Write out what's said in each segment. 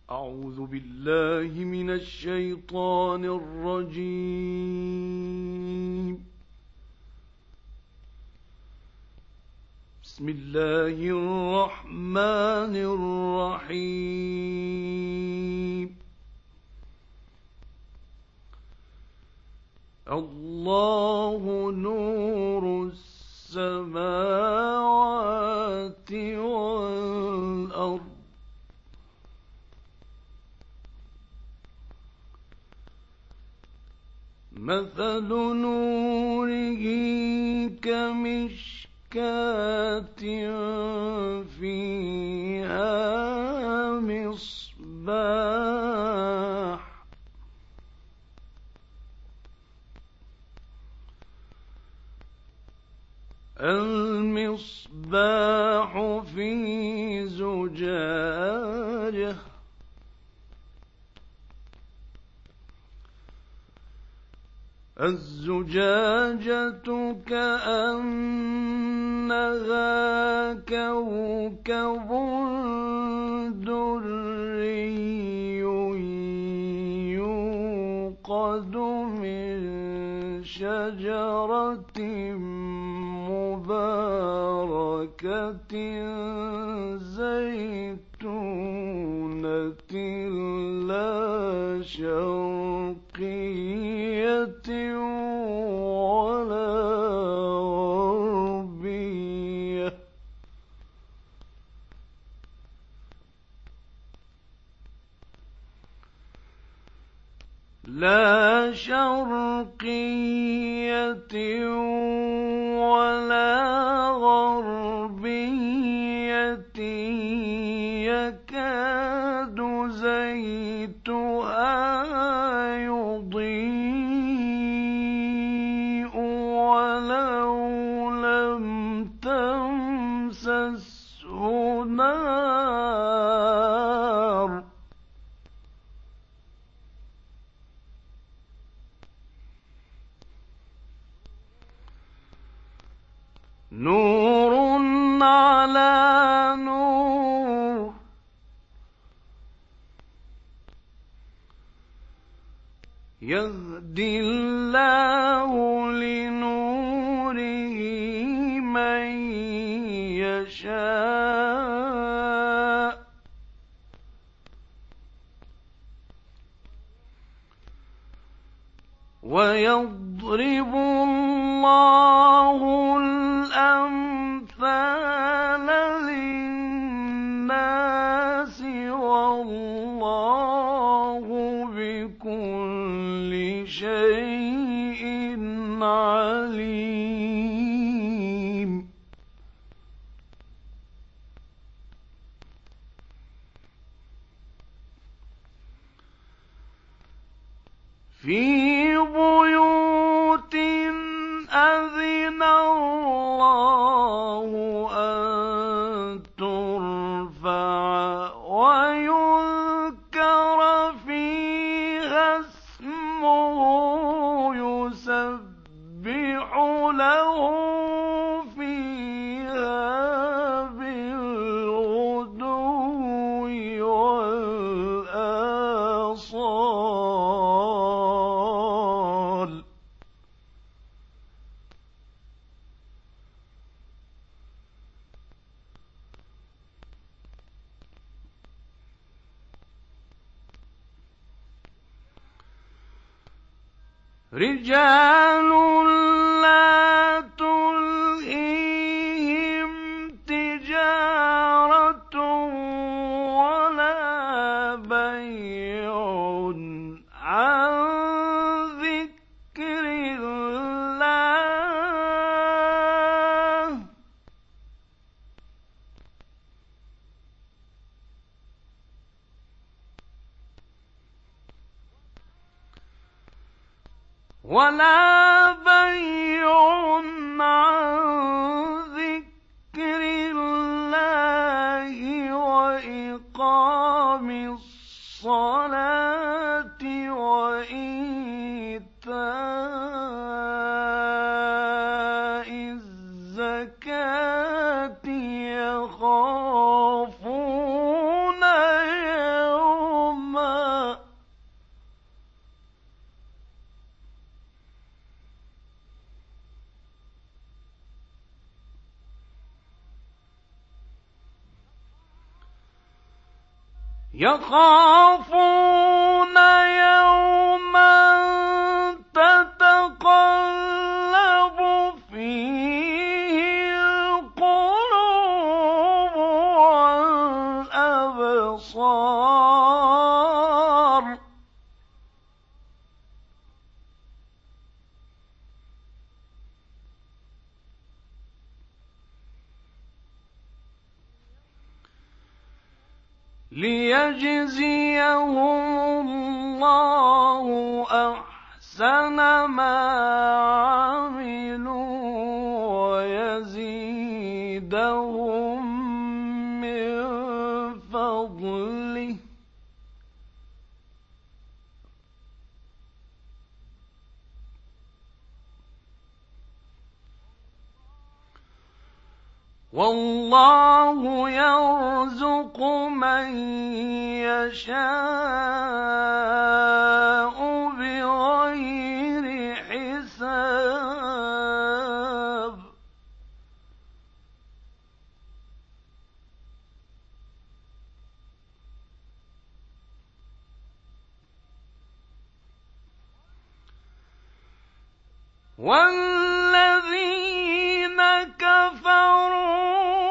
أعوذ بالله من الشيطان الرجيم. بسم الله الرحمن الرحيم. الله نور السماوات والأرض. مثل نوره كمشكاة فيها مصباح. المصباح في زجاجة. الزجاجة كأنها كوكب دري يوقد من شجرة مباركة زيتونة لا شرقية ولا غربية. لا شرقية ولا غربية يكاد زيتها يضيء ولو لم تمسسه نار. نور على نور. يهدي الله لنوره من يشاء ويضرب الله الأمثال للناس والله بكل شيء عليم. في بيوت أذن الله أن ترفع ويذكر فيها اسمه يسبح له فيها بالغدو والآصال. رجال لا تلهيهم تجارة ولا بيع عن ذكر الله ولا بيع عن ذكر الله وإقام الصلاة وإيتاء الزكاة يخافون يوما يخافون يوما تتقلب فيه القلوب والأبصار ليجزيهم الله أحسن ما عملوا ويزيدهم من فضله والله يرزق من يشاء بغير حساب والذين كفروا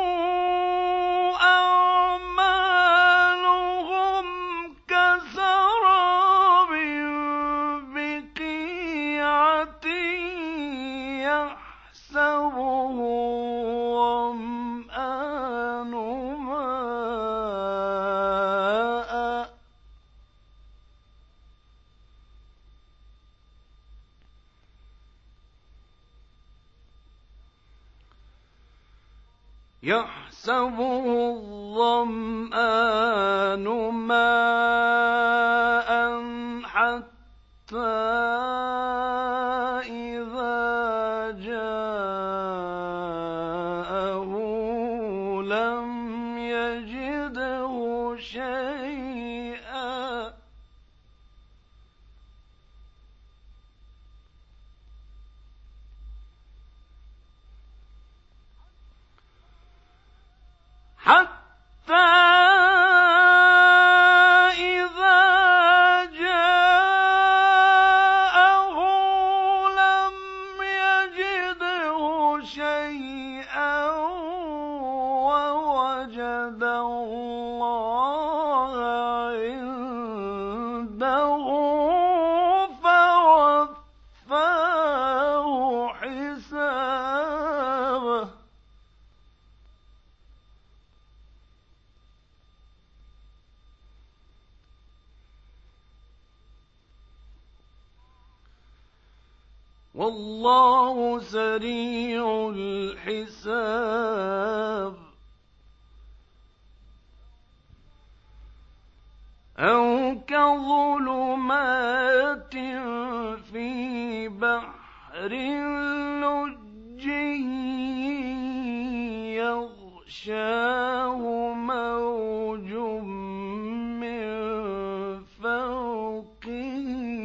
يحسبه الظمآن ماء حتى إذا جاءه لم يجده شيئا حتى إذا جاءه لم يجده شيئا ووجد الله عنده فوفاه حسابه والله سريع الحساب أو كظلمات في بحر لجي يغشاه موج من فوقه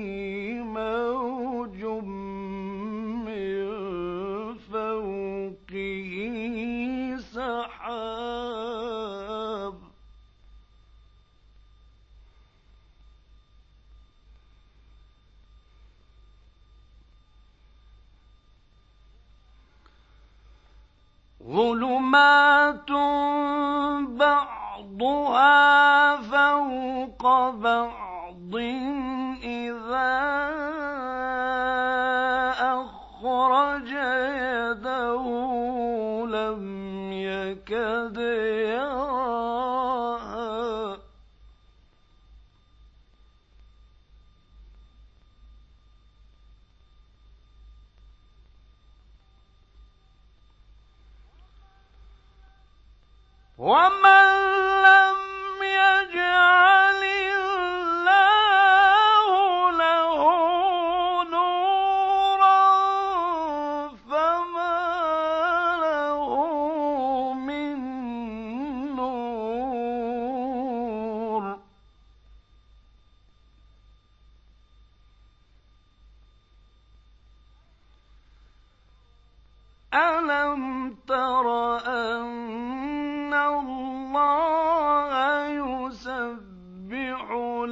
موج سحاب ظلمات بعضها فوق بعض إذا أخرج يده لم يكد يراها ومن لم يجعل الله له نورا فما له من نور ألم تر أن الله يسبح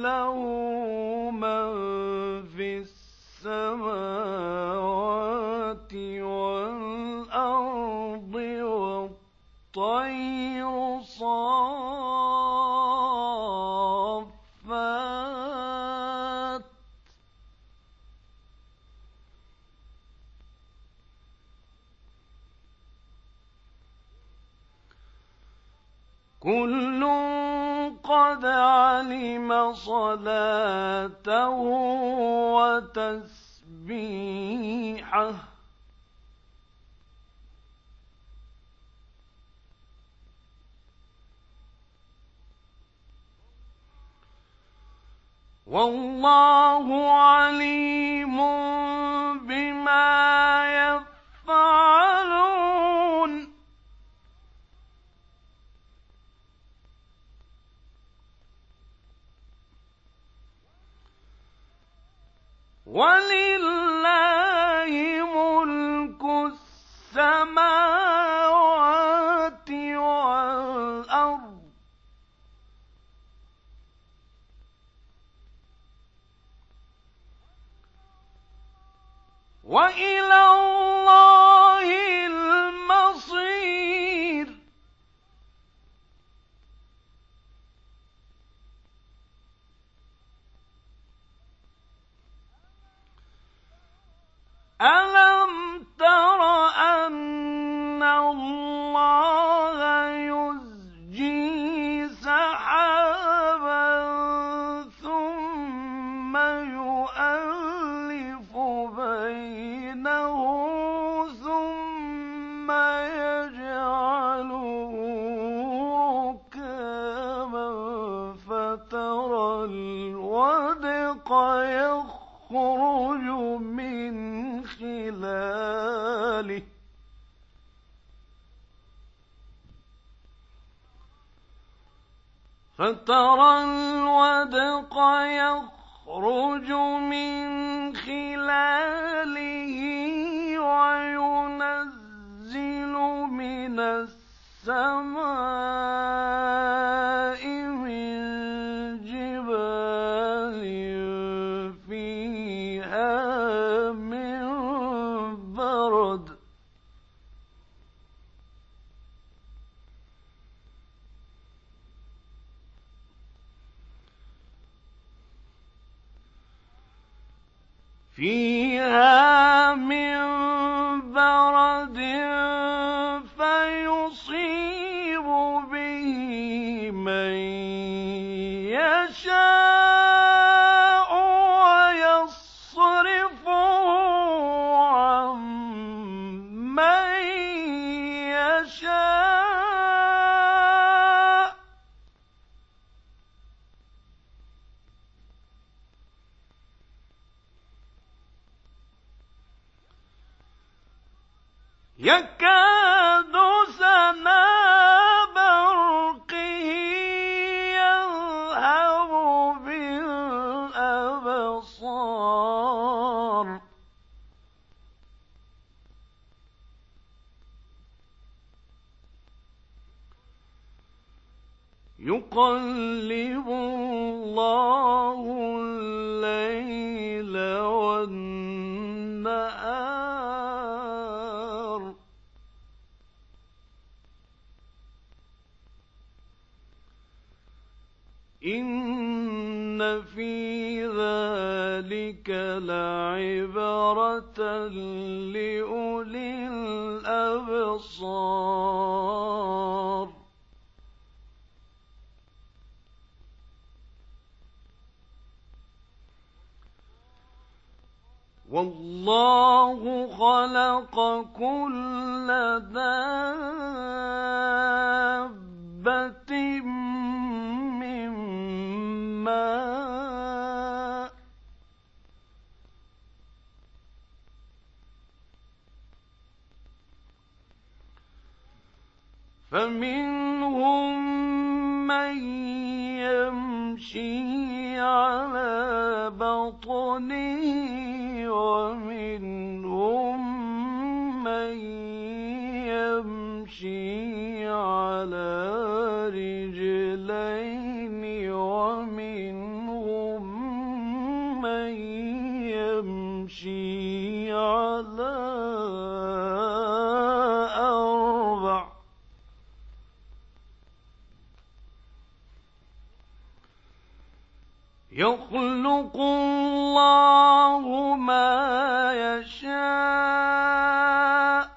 له من في السماوات والأرض والطير صافات كل قد علم صلاته وتسبيحه والله عليم بما يفعلون ولله ملك السماوات والأرض وإلى الله المصير ألم تر أن الله يزجي سحابا ثم يؤلف بينه ثم يجعله ركاما فترى الودق يخرج من خلاله وينزل من السماء من جبال فيها من برد فيصيب به من يشاء ويصرفه عن من يشاء يكاد سنا برقه يذهب بالأبصار يقلب الله الليل والنهار إن في ذلك لعبرة لأولي الأبصار والله خلق كل دابة من ماء فمنهم من يمشي على بطنه ومنهم من يمشي على رجلين ومنهم يخلق الله ما يشاء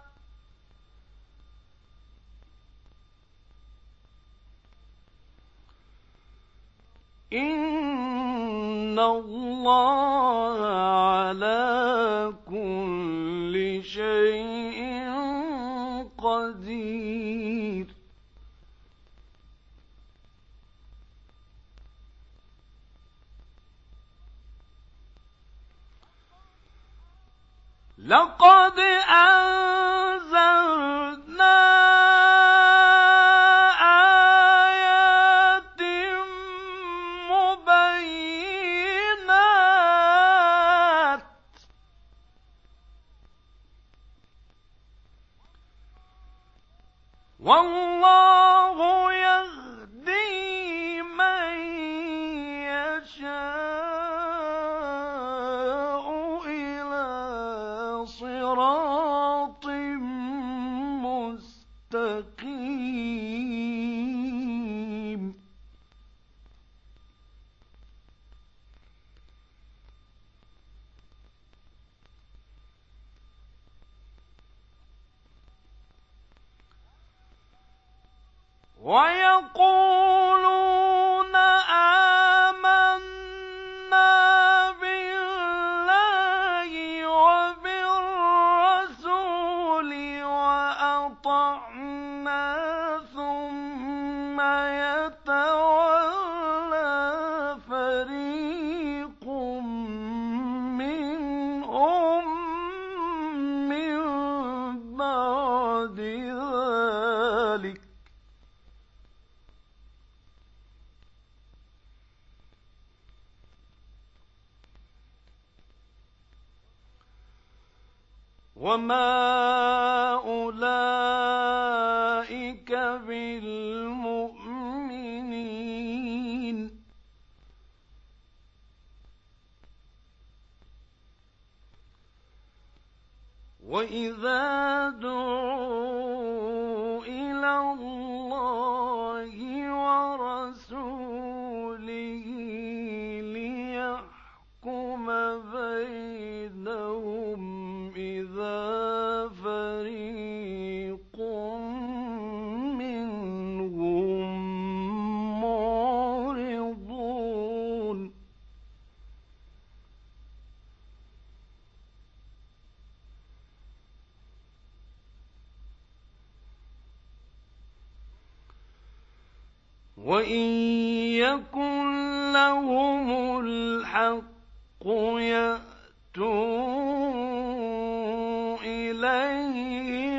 إن الله على كل شيء قدير لقد أنزلنا آيات مبينات والله يهدي من يشاء إلى صراط مستقيم ويقولون آمنا بالله وبالرسول وأطعنا ثم يتولى فريق منهم من بعد ذلك وما أولئك بالمؤمنين وإذا دعوا إلى الله ورسوله ليحكم بينهم إذا فريق منهم معرضون وإن يكن لهم الحق يأتوا إليه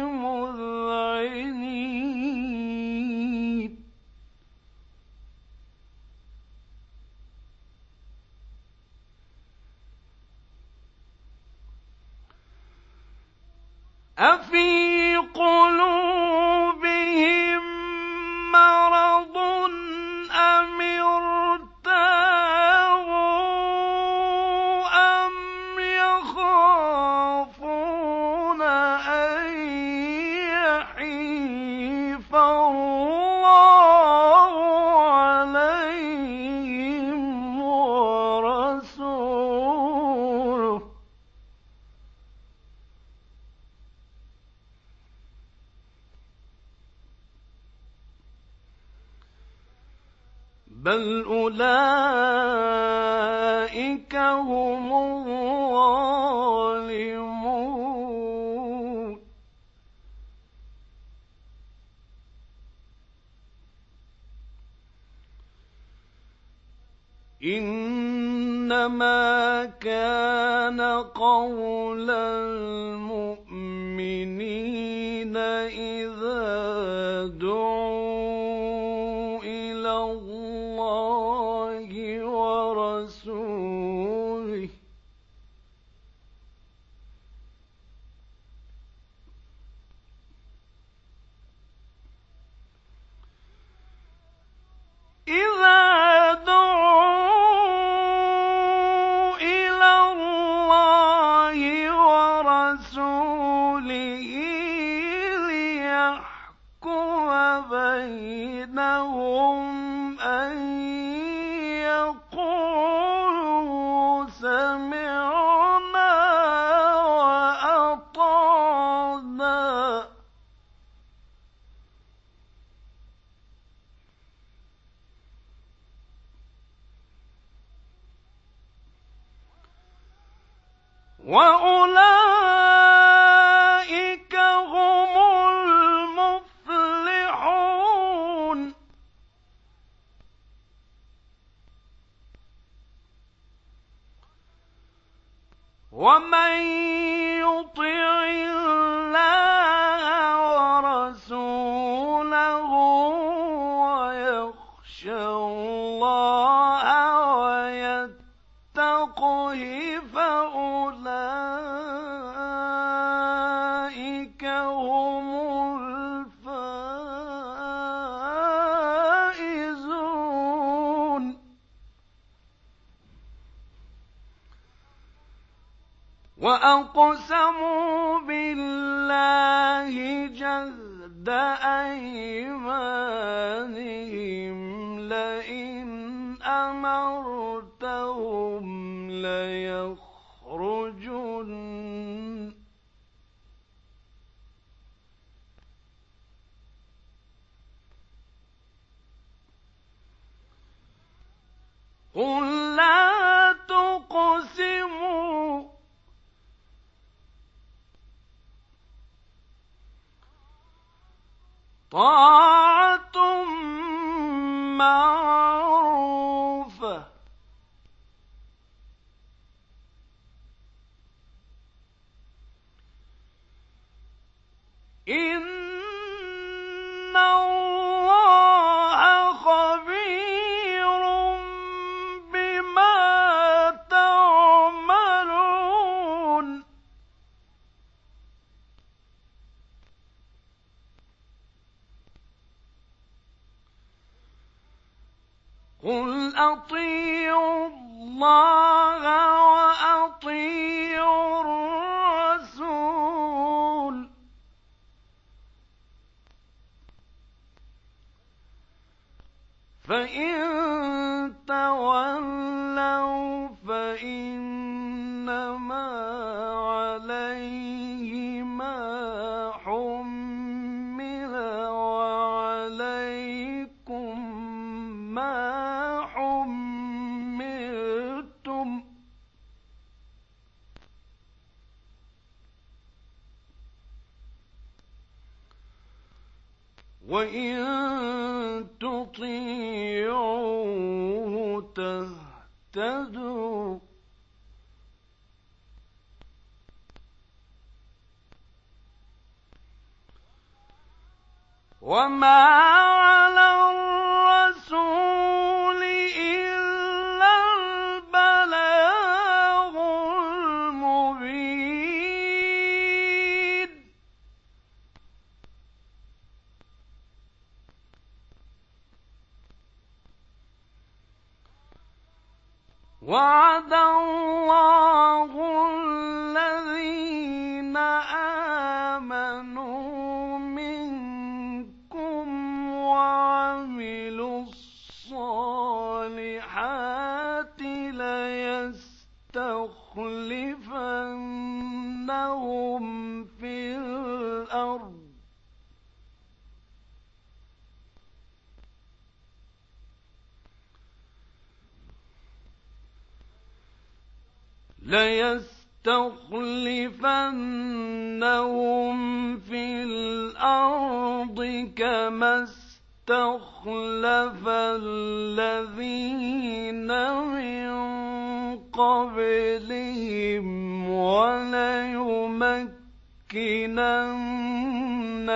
مذعنين أفي قلوبهم مرض أم ارتابوا أم يخافون أن يحيف الله عليهم ورسوله بل أولئك هم الظالمون إنما كان قول المؤمنين إذا دعوا إلى الله ورسوله ليحكم بينهم أن يقول وأولئك هم المفلحون. ومن يطع الله ورسوله ويخشى الله ويتقه فأولئك هم الفائزون. وأقسموا بالله جهد أيمانهم لئن أمرتهم ليخرجن. قل لا تقسموا طاعة معروفة. إن الله خبير بما تعملون. قل أطيعوا الله وأطيعوا الرسول فإن تولوا فإنما عليه ما حمل وعليكم ما حملتم. وإن تطيعوه تهتدوا. وما على الرسول إلا البلاغ المبين. وعد الله الذين آمنوا منكم وعملوا الصالحات ليستخلفنهم في الأرض كما استخلف الذين من قبلهم وليمكنن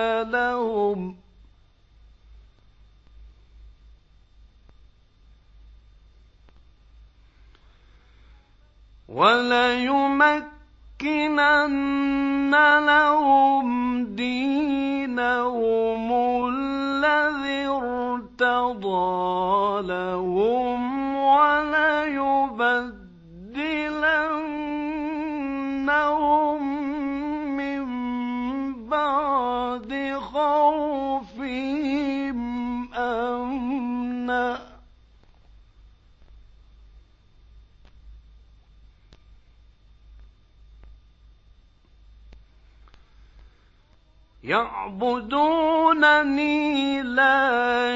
لهم دينهم الذي ارتضى لهم وليبدلنهم من بعد خوفهم أمنا يعبدونني لا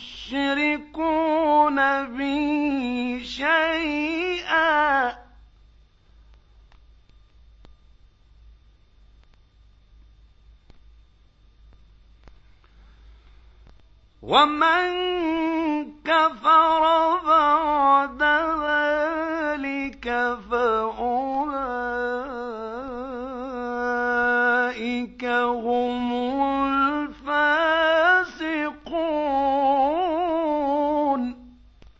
يشركون بي شيئا ومن كفر بعد ذلك فأولئك هم الفاسقون.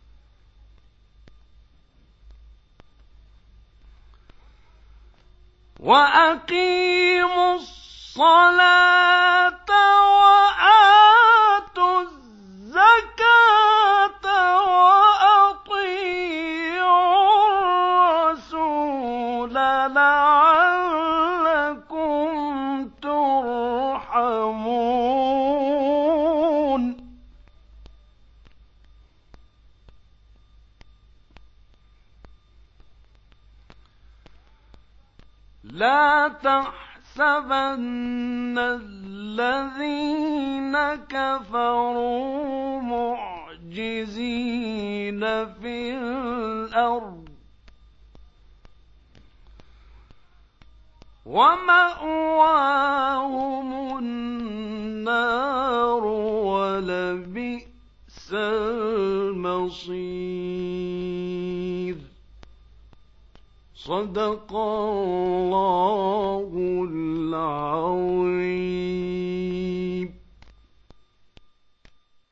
وأقيموا الصلاة وآتوا الزكاة وأطيعوا الرسول لعلكم ترحمون. لا تحسبن الذين كفروا معجزين في الأرض، ومأواهم النار ولبئس المصير. صدق الله